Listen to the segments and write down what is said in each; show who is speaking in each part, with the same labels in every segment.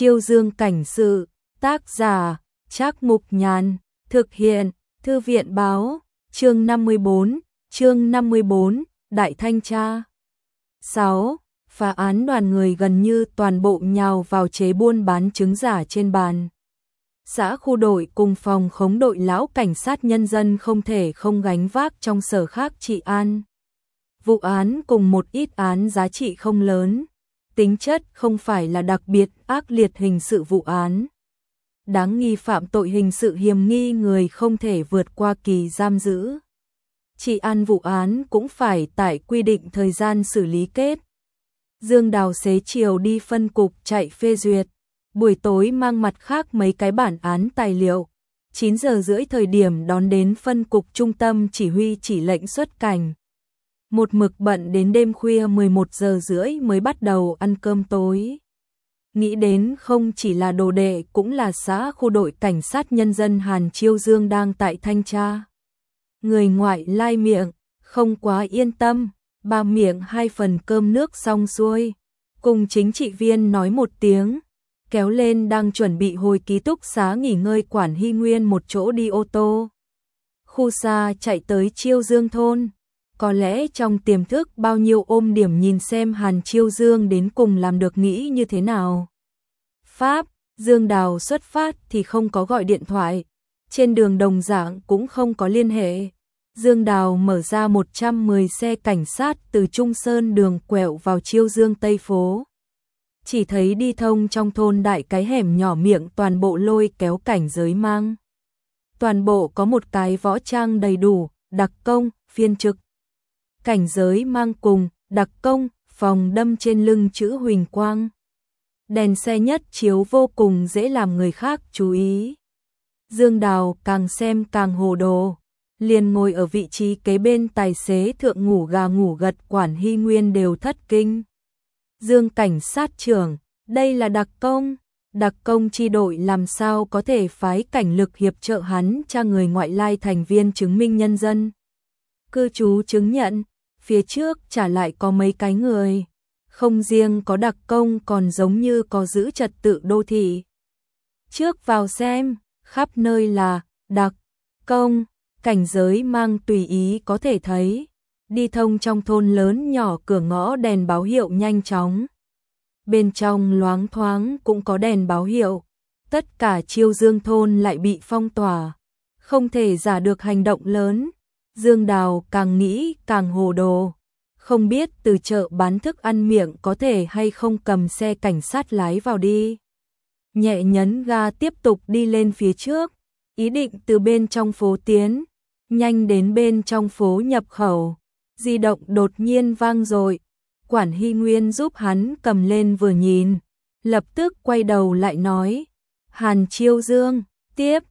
Speaker 1: Chiêu Dương cảnh sự, tác giả, Trác Mục Nhàn, thực hiện, Thư viện báo, chương 54, Đại Thanh Tra. 6. Phá án đoàn người gần như toàn bộ nhào vào chế buôn bán chứng giả trên bàn. Xã khu đội cùng phòng khống đội lão cảnh sát nhân dân không thể không gánh vác trong sở khác trị an. Vụ án cùng một ít án giá trị không lớn, tính chất không phải là đặc biệt ác liệt hình sự vụ án. Đáng nghi phạm tội hình sự hiềm nghi người không thể vượt qua kỳ giam giữ. Trị an vụ án cũng phải tại quy định thời gian xử lý kết. Dương Đào xế chiều đi phân cục chạy phê duyệt, buổi tối mang mặt khác mấy cái bản án tài liệu. 9 giờ rưỡi thời điểm đón đến phân cục trung tâm chỉ huy chỉ lệnh xuất cảnh. Một mực bận đến đêm khuya 11 giờ rưỡi mới bắt đầu ăn cơm tối. Nghĩ đến không chỉ là đồ đệ cũng là xã khu đội cảnh sát nhân dân Hàn Chiêu Dương đang tại thanh tra. Người ngoại lai miệng, không quá yên tâm, ba miệng 2 phần cơm nước xong xuôi. Cùng chính trị viên nói một tiếng, kéo lên đang chuẩn bị hồi ký túc xá nghỉ ngơi Quản Hy Nguyên một chỗ đi ô tô. Khu xa chạy tới Chiêu Dương thôn. Có lẽ trong tiềm thức bao nhiêu ôm điểm nhìn xem Hàn Chiêu Dương đến cùng làm được nghĩ như thế nào. Pháp, Dương Đào xuất phát thì không có gọi điện thoại, trên đường đồng dạng cũng không có liên hệ. Dương Đào mở ra 110 xe cảnh sát từ Trung Sơn đường quẹo vào Chiêu Dương Tây phố. Chỉ thấy đi thông trong thôn đại cái hẻm nhỏ miệng toàn bộ lôi kéo cảnh giới mang. Toàn bộ có một cái võ trang đầy đủ, đặc công, phiên trực. Cảnh giới mang cùng, đặc công, phòng đâm trên lưng chữ huỳnh quang. Đèn xe nhất chiếu vô cùng dễ làm người khác chú ý. Dương Đào càng xem càng hồ đồ, liền ngồi ở vị trí kế bên tài xế thượng ngủ gà ngủ gật Quản Hy Nguyên đều thất kinh. Dương cảnh sát trưởng, đây là đặc công chi đội làm sao có thể phái cảnh lực hiệp trợ hắn tra người ngoại lai thành viên chứng minh nhân dân. Cư trú chứng nhận, phía trước trả lại có mấy cái người. Không riêng có đặc công còn giống như có giữ trật tự đô thị. Trước vào xem, khắp nơi là đặc công, cảnh giới mang tùy ý có thể thấy. Đi thông trong thôn lớn nhỏ cửa ngõ đèn báo hiệu nhanh chóng. Bên trong loáng thoáng cũng có đèn báo hiệu. Tất cả Chiêu Dương thôn lại bị phong tỏa. Không thể giả được hành động lớn. Dương Đào càng nghĩ càng hồ đồ. Không biết từ chợ bán thức ăn miệng có thể hay không cầm xe cảnh sát lái vào đi. Nhẹ nhấn ga tiếp tục đi lên phía trước. Ý định từ bên trong phố tiến. Nhanh đến bên trong phố nhập khẩu. Di động đột nhiên vang dội. Quản Hy Nguyên giúp hắn cầm lên vừa nhìn. Lập tức quay đầu lại nói. Hàn Chiêu Dương, tiếp.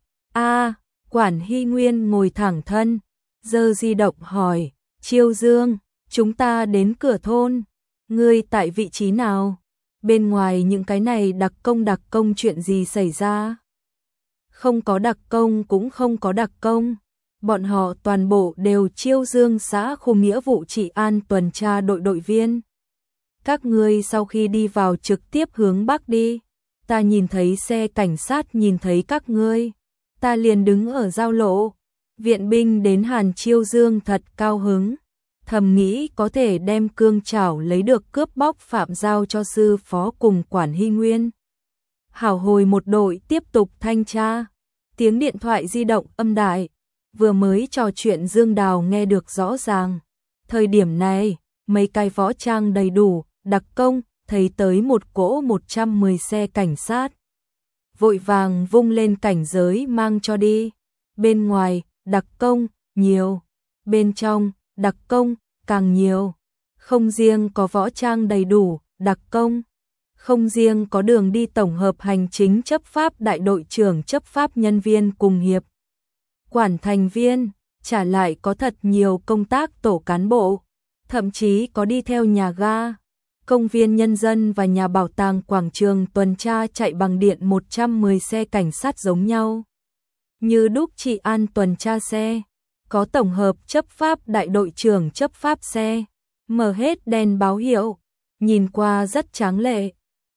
Speaker 1: Quản Hy Nguyên ngồi thẳng thân. Giơ di động hỏi. Chiêu Dương, chúng ta đến cửa thôn. Ngươi tại vị trí nào? Bên ngoài những cái này đặc công chuyện gì xảy ra? Không có đặc công cũng không có đặc công. Bọn họ toàn bộ đều Chiêu Dương xã khu nghĩa vụ trị an tuần tra đội viên. Các ngươi sau khi đi vào trực tiếp hướng bắc đi. Ta nhìn thấy xe cảnh sát nhìn thấy các ngươi. Ta liền đứng ở giao lộ. Viện binh đến Hàn Chiêu Dương thật cao hứng. Thầm nghĩ có thể đem cương chảo lấy được cướp bóc phạm giao cho sư phó cùng Quản Hy Nguyên. Hảo hồi một đội tiếp tục thanh tra. Tiếng điện thoại di động âm đại. Vừa mới trò chuyện Dương Đào nghe được rõ ràng. Thời điểm này, mấy cái võ trang đầy đủ, đặc công, thấy tới một cỗ 110 xe cảnh sát. Vội vàng vung lên cảnh giới mang cho đi. Bên ngoài, đặc công, nhiều. Bên trong, đặc công, càng nhiều. Không riêng có võ trang đầy đủ, đặc công. Không riêng có đường đi tổng hợp hành chính chấp pháp đại đội trưởng chấp pháp nhân viên cùng hiệp. Quản thành viên, trả lại có thật nhiều công tác tổ cán bộ. Thậm chí có đi theo nhà ga, công viên nhân dân và nhà bảo tàng quảng trường tuần tra chạy bằng điện 110 xe cảnh sát giống nhau. Như đúc trị an tuần tra xe, có tổng hợp chấp pháp đại đội trưởng chấp pháp xe, mở hết đèn báo hiệu, nhìn qua rất tráng lệ.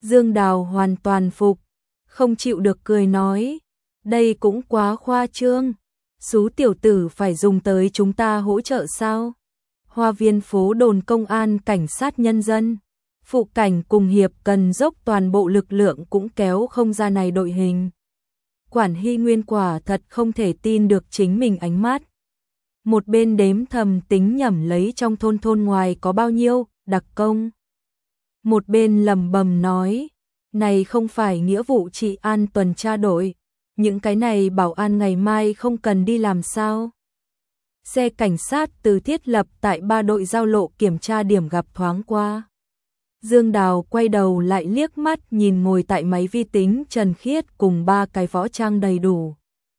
Speaker 1: Dương Đào hoàn toàn phục, không chịu được cười nói, đây cũng quá khoa trương, số tiểu tử phải dùng tới chúng ta hỗ trợ sao? Hoa viên phố đồn công an cảnh sát nhân dân, phụ cảnh cùng hiệp cần dốc toàn bộ lực lượng cũng kéo không ra này đội hình. Quản Hy Nguyên quả thật không thể tin được chính mình ánh mắt. Một bên đếm thầm tính nhẩm lấy trong thôn ngoài có bao nhiêu đặc công. Một bên lẩm bẩm nói, này không phải nghĩa vụ trị an tuần tra đội, những cái này bảo an ngày mai không cần đi làm sao? Xe cảnh sát từ thiết lập tại 3 đội giao lộ kiểm tra điểm gặp thoáng qua. Dương Đào quay đầu lại liếc mắt nhìn ngồi tại máy vi tính Trần Khiết cùng 3 cái võ trang đầy đủ.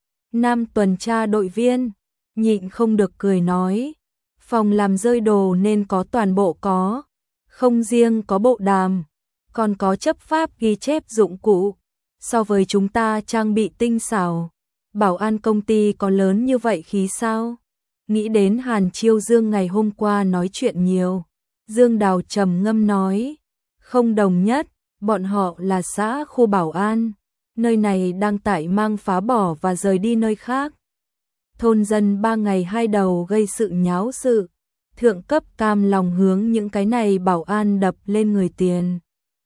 Speaker 1: Nam tuần tra đội viên, nhịn không được cười nói, phòng làm rơi đồ nên có toàn bộ có, không riêng có bộ đàm, còn có chấp pháp ghi chép dụng cụ, so với chúng ta trang bị tinh xảo, bảo an công ty có lớn như vậy khí sao? Nghĩ đến Hàn Chiêu Dương ngày hôm qua nói chuyện nhiều, Dương Đào trầm ngâm nói, không đồng nhất, bọn họ là xã khu bảo an, nơi này đang tại mang phá bỏ và rời đi nơi khác. Thôn dân 3 ngày 2 đầu gây sự nháo sự, thượng cấp cam lòng hướng những cái này bảo an đập lên người tiền.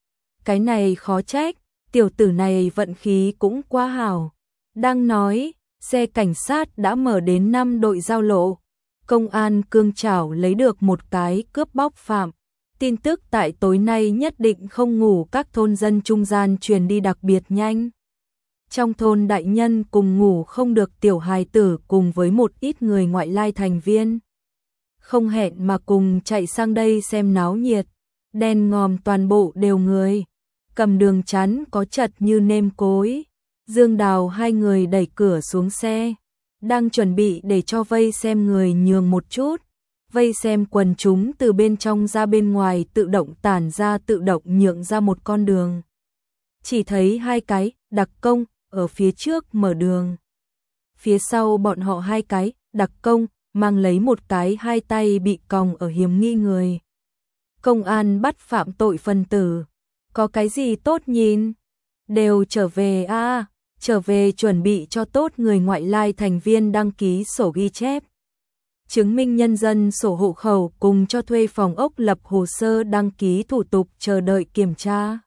Speaker 1: Cái này khó trách, tiểu tử này vận khí cũng quá hảo. Đang nói, xe cảnh sát đã mở đến 5 đội giao lộ. Công an Cương Trảo lấy được một cái cướp bóc phạm. Tin tức tại tối nay nhất định không ngủ các thôn dân trung gian truyền đi đặc biệt nhanh. Trong thôn đại nhân cùng ngủ không được tiểu hài tử cùng với một ít người ngoại lai thành viên. Không hẹn mà cùng chạy sang đây xem náo nhiệt. Đèn ngòm toàn bộ đều người. Cầm đường chắn có chật như nêm cối. Dương Đào hai người đẩy cửa xuống xe. Đang chuẩn bị để cho vây xem người nhường một chút. Vây xem quần chúng từ bên trong ra bên ngoài tự động tản ra tự động nhượng ra một con đường. Chỉ thấy 2 cái đặc công ở phía trước mở đường. Phía sau bọn họ 2 cái đặc công mang lấy một cái 2 tay bị còng ở hiểm nghi người. Công an bắt phạm tội phân tử. Có cái gì tốt nhìn? Đều trở về a, trở về chuẩn bị cho tốt người ngoại lai thành viên đăng ký sổ ghi chép. Chứng minh nhân dân, sổ hộ khẩu cùng cho thuê phòng ốc lập hồ sơ đăng ký thủ tục chờ đợi kiểm tra.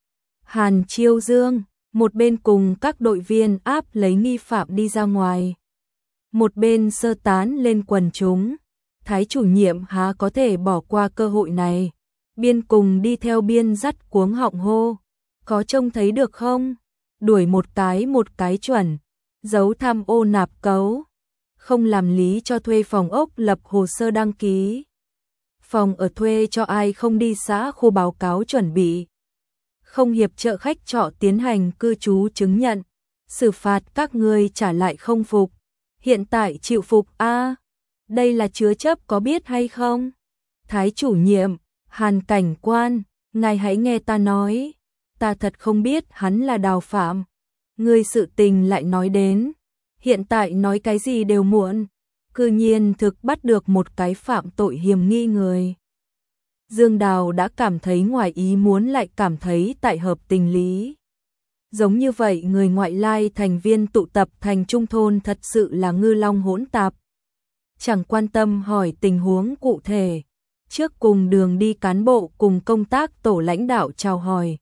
Speaker 1: Hàn Chiêu Dương, một bên cùng các đội viên áp lấy nghi phạm đi ra ngoài. Một bên sơ tán lên quần chúng. Thái chủ nhiệm há có thể bỏ qua cơ hội này. Biên cùng đi theo biên dắt cuống họng hô. Có trông thấy được không? Đuổi một cái chuẩn. Giấu thăm ô nạp cấu. Không làm lý cho thuê phòng ốc lập hồ sơ đăng ký. Phòng ở thuê cho ai không đi xã khu báo cáo chuẩn bị. Không hiệp trợ khách trọ tiến hành cư trú chứng nhận. Xử phạt các ngươi trả lại không phục. Hiện tại chịu phục a. Đây là chứa chấp có biết hay không? Thái chủ nhiệm, Hàn cảnh quan, ngài hãy nghe ta nói. Ta thật không biết hắn là Đào Phạm. Ngươi sự tình lại nói đến. Hiện tại nói cái gì đều muộn. Cư nhiên thực bắt được một cái phạm tội hiểm nghi người. Dương Đào đã cảm thấy ngoài ý muốn lại cảm thấy tại hợp tình lý. Giống như vậy người ngoại lai thành viên tụ tập thành trung thôn thật sự là ngư long hỗn tạp. Chẳng quan tâm hỏi tình huống cụ thể. Trước cùng đường đi cán bộ cùng công tác tổ lãnh đạo chào hỏi.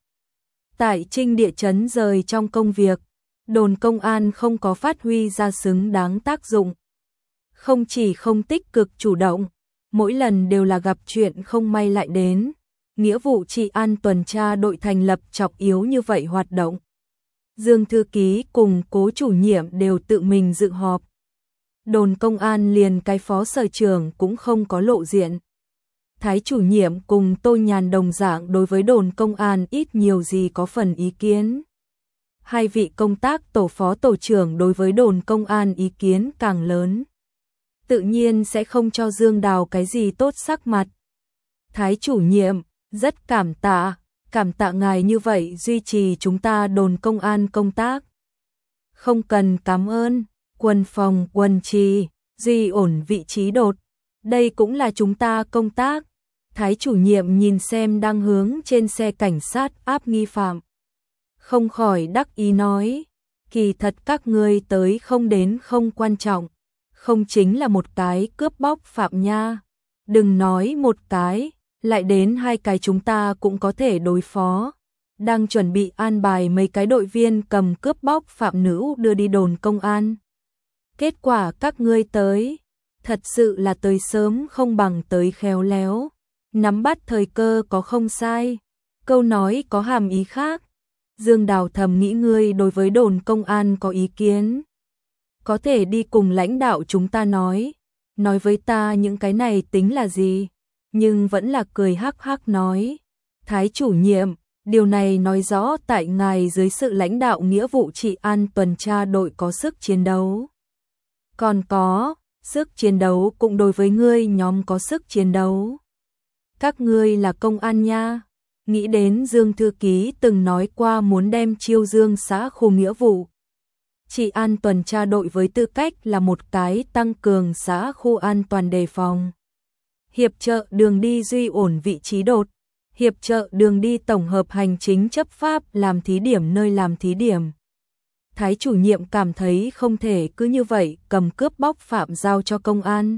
Speaker 1: Tại Trinh địa chấn rời trong công việc, đồn công an không có phát huy ra xứng đáng tác dụng. Không chỉ không tích cực chủ động, mỗi lần đều là gặp chuyện không may lại đến. Nghĩa vụ trị an tuần tra đội thành lập chọc yếu như vậy hoạt động. Dương thư ký cùng cố chủ nhiệm đều tự mình dự họp. Đồn công an liền cái phó sở trưởng cũng không có lộ diện. Thái chủ nhiệm cùng Tô Nhàn đồng dạng đối với đồn công an ít nhiều gì có phần ý kiến. 2 vị công tác tổ phó tổ trưởng đối với đồn công an ý kiến càng lớn. Tự nhiên sẽ không cho Dương Đào cái gì tốt sắc mặt. Thái chủ nhiệm, rất cảm tạ ngài như vậy duy trì chúng ta đồn công an công tác. Không cần cảm ơn, quân phòng quân trì, duy ổn vị trí đột. Đây cũng là chúng ta công tác. Thái chủ nhiệm nhìn xem đang hướng trên xe cảnh sát áp nghi phạm. Không khỏi đắc ý nói, kỳ thật các ngươi tới không đến không quan trọng, không chính là một cái cướp bóc phạm nha. Đừng nói một cái, lại đến hai cái chúng ta cũng có thể đối phó. Đang chuẩn bị an bài mấy cái đội viên cầm cướp bóc phạm nữ đưa đi đồn công an. Kết quả các ngươi tới, thật sự là tới sớm không bằng tới khéo léo. Nắm bắt thời cơ có không sai, câu nói có hàm ý khác. Dương Đào thầm nghĩ ngươi đối với đồn công an có ý kiến. Có thể đi cùng lãnh đạo chúng ta nói với ta những cái này tính là gì, nhưng vẫn là cười hắc hắc nói. Thái chủ nhiệm, điều này nói rõ tại ngài dưới sự lãnh đạo nghĩa vụ trị an tuần tra đội có sức chiến đấu. Còn có, sức chiến đấu cũng đối với ngươi nhóm có sức chiến đấu. Các ngươi là công an nha. Nghĩ đến Dương thư ký từng nói qua muốn đem Chiêu Dương xã khu nghĩa vụ trị an tuần tra đội với tư cách là một cái tăng cường xã khu an toàn đề phòng. Hiệp trợ đường đi duy ổn vị trí đột, hiệp trợ đường đi tổng hợp hành chính chấp pháp làm thí điểm nơi làm thí điểm. Thái chủ nhiệm cảm thấy không thể cứ như vậy cầm cướp bóc phạm giao cho công an.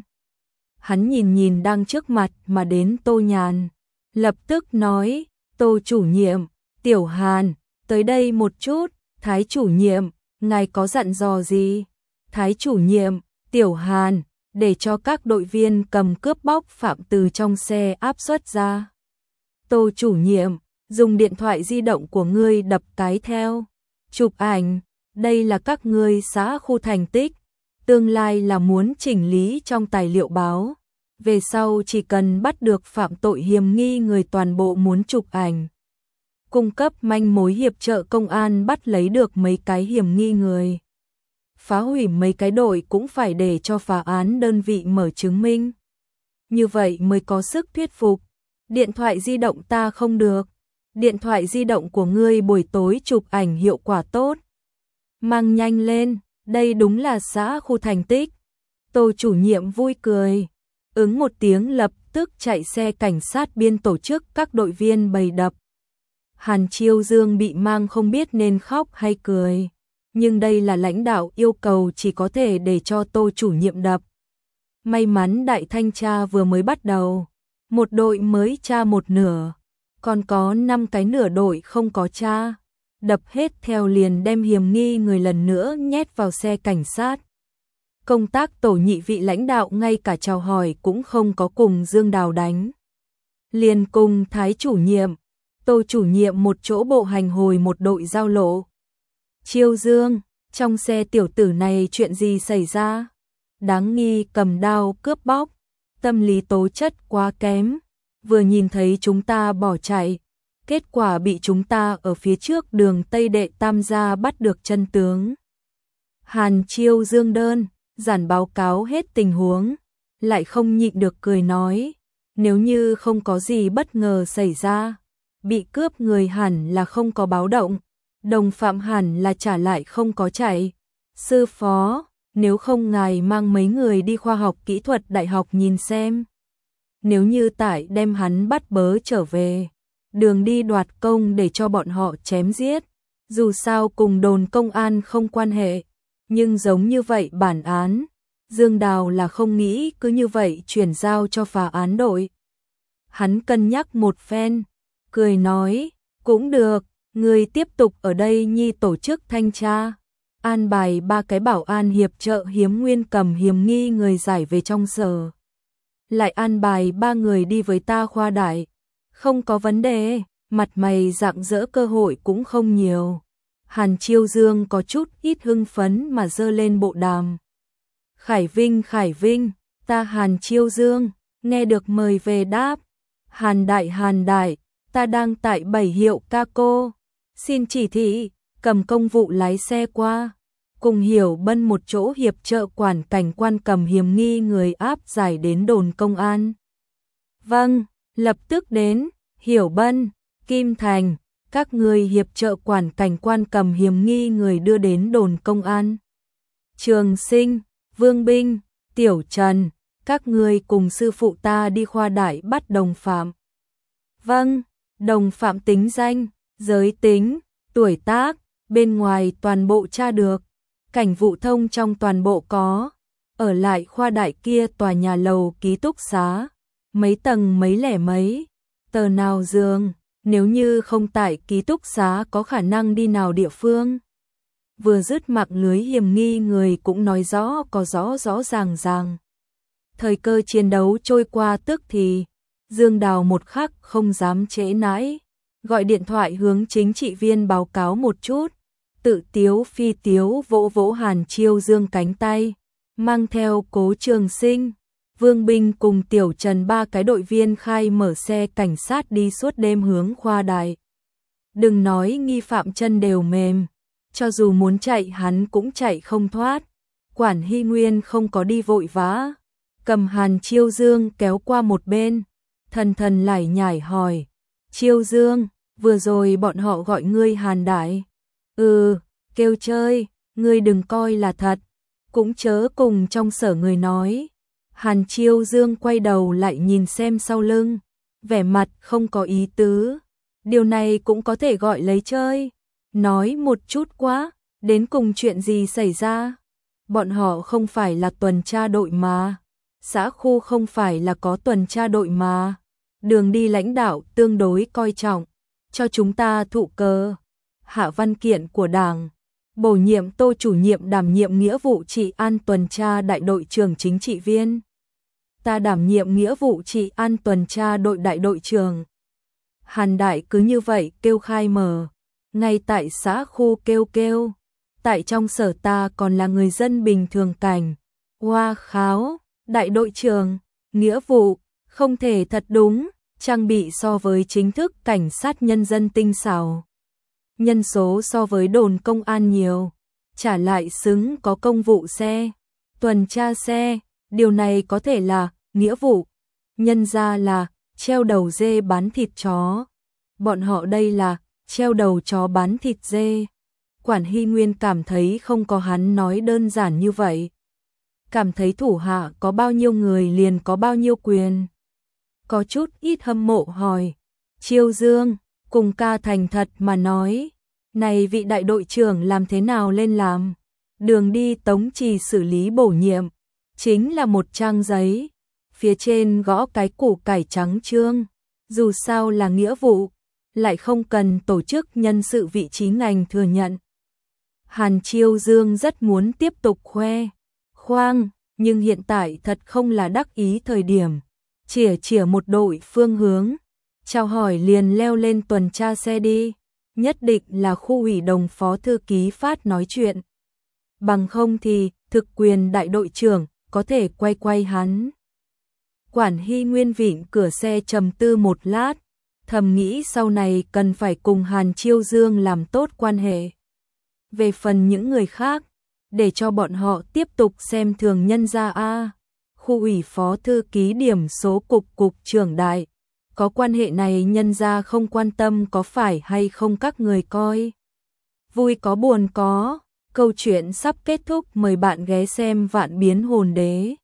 Speaker 1: Hắn nhìn đang trước mặt mà đến Tô Nhàn, lập tức nói, Tô chủ nhiệm, Tiểu Hàn, tới đây một chút. Thái chủ nhiệm, ngài có dặn dò gì? Thái chủ nhiệm, Tiểu Hàn, để cho các đội viên cầm cướp bóc phạm từ trong xe áp xuất ra. Tô chủ nhiệm, dùng điện thoại di động của ngươi đập cái theo, chụp ảnh, đây là các ngươi xã khu thành tích, tương lai là muốn chỉnh lý trong tài liệu báo. Về sau chỉ cần bắt được phạm tội hiểm nghi người toàn bộ muốn chụp ảnh. Cung cấp manh mối hiệp trợ công an bắt lấy được mấy cái hiểm nghi người. Phá hủy mấy cái đội cũng phải để cho phá án đơn vị mở chứng minh. Như vậy mới có sức thuyết phục. Điện thoại di động ta không được. Điện thoại di động của ngươi buổi tối chụp ảnh hiệu quả tốt. Mang nhanh lên, đây đúng là xã khu thành tích. Tô chủ nhiệm vui cười. Ứng một tiếng lập tức chạy xe cảnh sát biên tổ chức các đội viên bầy đập. Hàn Chiêu Dương bị mang không biết nên khóc hay cười. Nhưng đây là lãnh đạo yêu cầu chỉ có thể để cho Tô chủ nhiệm đập. May mắn đại thanh tra vừa mới bắt đầu. Một đội mới tra một nửa. Còn có 5 cái nửa đội không có tra. Đập hết theo liền đem hiểm nghi người lần nữa nhét vào xe cảnh sát. Công tác tổ nhị vị lãnh đạo ngay cả chào hỏi cũng không có cùng Dương Đào đánh. Liền cùng Thái chủ nhiệm, Tô chủ nhiệm một chỗ bộ hành hồi một đội giao lộ. Chiêu Dương, trong xe tiểu tử này chuyện gì xảy ra? Đáng nghi cầm đao cướp bóc, tâm lý tố chất quá kém. Vừa nhìn thấy chúng ta bỏ chạy, kết quả bị chúng ta ở phía trước đường Tây Đệ Tam gia bắt được chân tướng. Hàn Chiêu Dương đơn giản báo cáo hết tình huống, lại không nhịn được cười nói, nếu như không có gì bất ngờ xảy ra, bị cướp người hẳn là không có báo động, đồng phạm hẳn là trả lại không có chạy. Sư phó, nếu không ngài mang mấy người đi khoa học kỹ thuật đại học nhìn xem. Nếu như tại đem hắn bắt bớ trở về, đường đi đoạt công để cho bọn họ chém giết, dù sao cùng đồn công an không quan hệ. Nhưng giống như vậy bản án, Dương Đào là không nghĩ cứ như vậy chuyển giao cho phá án đội. Hắn cân nhắc một phen, cười nói, cũng được, người tiếp tục ở đây nhi tổ chức thanh tra, an bài 3 cái bảo an hiệp trợ hiếm nguyên cầm hiểm nghi người giải về trong sở. Lại an bài 3 người đi với ta khoa đại, không có vấn đề, mặt mày rạng rỡ cơ hội cũng không nhiều. Hàn Chiêu Dương có chút ít hưng phấn mà giơ lên bộ đàm. Khải Vinh, ta Hàn Chiêu Dương, nghe được mời về đáp. Hàn Đại, ta đang tại 7 hiệu ca cô. Xin chỉ thị, cầm công vụ lái xe qua. Cùng Hiểu Bân một chỗ hiệp trợ quản cảnh quan cầm hiểm nghi người áp giải đến đồn công an. Vâng, lập tức đến, Hiểu Bân, Kim Thành. Các người hiệp trợ quản cảnh quan cầm hiểm nghi người đưa đến đồn công an. Trường Sinh, Vương Binh, Tiểu Trần, các ngươi cùng sư phụ ta đi khoa đại bắt đồng phạm. Vâng, đồng phạm tính danh, giới tính, tuổi tác, bên ngoài toàn bộ tra được, cảnh vụ thông trong toàn bộ có, ở lại khoa đại kia tòa nhà lầu ký túc xá, mấy tầng mấy lẻ mấy, tờ nào giường, nếu như không tại ký túc xá có khả năng đi nào địa phương. Vừa dứt mạng lưới hiểm nghi người cũng nói rõ có rõ ràng. Thời cơ chiến đấu trôi qua tức thì, Dương Đào một khắc không dám trễ nãi, gọi điện thoại hướng chính trị viên báo cáo một chút, tự tiếu phi tiếu vỗ vỗ Hàn Chiêu Dương cánh tay, mang theo Cố Trường Sinh, Vương Binh cùng Tiểu Trần ba cái đội viên khai mở xe cảnh sát đi suốt đêm hướng khoa đại. Đừng nói nghi phạm chân đều mềm, cho dù muốn chạy hắn cũng chạy không thoát. Quản Hy Nguyên không có đi vội vã, cầm Hàn Chiêu Dương kéo qua một bên, thần lải nhải hỏi, Chiêu Dương, vừa rồi bọn họ gọi ngươi Hàn Đại. Kêu chơi, ngươi đừng coi là thật, cũng chớ cùng trong sở người nói. Hàn Chiêu Dương quay đầu lại nhìn xem sau lưng, vẻ mặt không có ý tứ, điều này cũng có thể gọi lấy chơi. Nói một chút quá, đến cùng chuyện gì xảy ra? Bọn họ không phải là tuần tra đội mà, xã khu không phải là có tuần tra đội mà, đường đi lãnh đạo tương đối coi trọng, cho chúng ta thụ cờ. Hạ văn kiện của Đảng, bổ nhiệm Tô chủ nhiệm đảm nhiệm nghĩa vụ trị an tuần tra đại đội trưởng chính trị viên. Ta đảm nhiệm nghĩa vụ trị an tuần tra đội đại đội trưởng. Hàn Đại cứ như vậy kêu khai mở, ngay tại xã khu kêu, tại trong sở ta còn là người dân bình thường cảnh. Hoa kháo, đại đội trưởng, nghĩa vụ, không thể thật đúng, trang bị so với chính thức cảnh sát nhân dân tinh xảo. Nhân số so với đồn công an nhiều, trả lại xứng có công vụ xe, tuần tra xe, điều này có thể là nghĩa vụ, nhân ra là treo đầu dê bán thịt chó, bọn họ đây là treo đầu chó bán thịt dê. Quản Hy Nguyên cảm thấy không có hắn nói đơn giản như vậy, cảm thấy thủ hạ có bao nhiêu người liền có bao nhiêu quyền. Có chút ít hâm mộ hỏi, Chiêu Dương, cùng ca thành thật mà nói, này vị đại đội trưởng làm thế nào lên làm? Đường đi Tống Trì xử lý bổ nhiệm, chính là một trang giấy, phía trên gõ cái củ cải trắng chương, dù sao là nghĩa vụ, lại không cần tổ chức nhân sự vị trí ngành thừa nhận. Hàn Chiêu Dương rất muốn tiếp tục khoe khoang, nhưng hiện tại thật không là đắc ý thời điểm, chỉa một đội phương hướng, chào hỏi liền leo lên tuần tra xe đi, nhất định là khu ủy đồng phó thư ký phát nói chuyện. Bằng không thì thực quyền đại đội trưởng có thể quay hắn. Quản Hy Nguyên vịn cửa xe trầm tư một lát, thầm nghĩ sau này cần phải cùng Hàn Chiêu Dương làm tốt quan hệ. Về phần những người khác, để cho bọn họ tiếp tục xem thường nhân gia a. Khu ủy phó thư ký điểm số cục trưởng đại, có quan hệ này nhân gia không quan tâm có phải hay không các người coi. Vui có buồn có, câu chuyện sắp kết thúc, mời bạn ghé xem Vạn Biến Hồn Đế.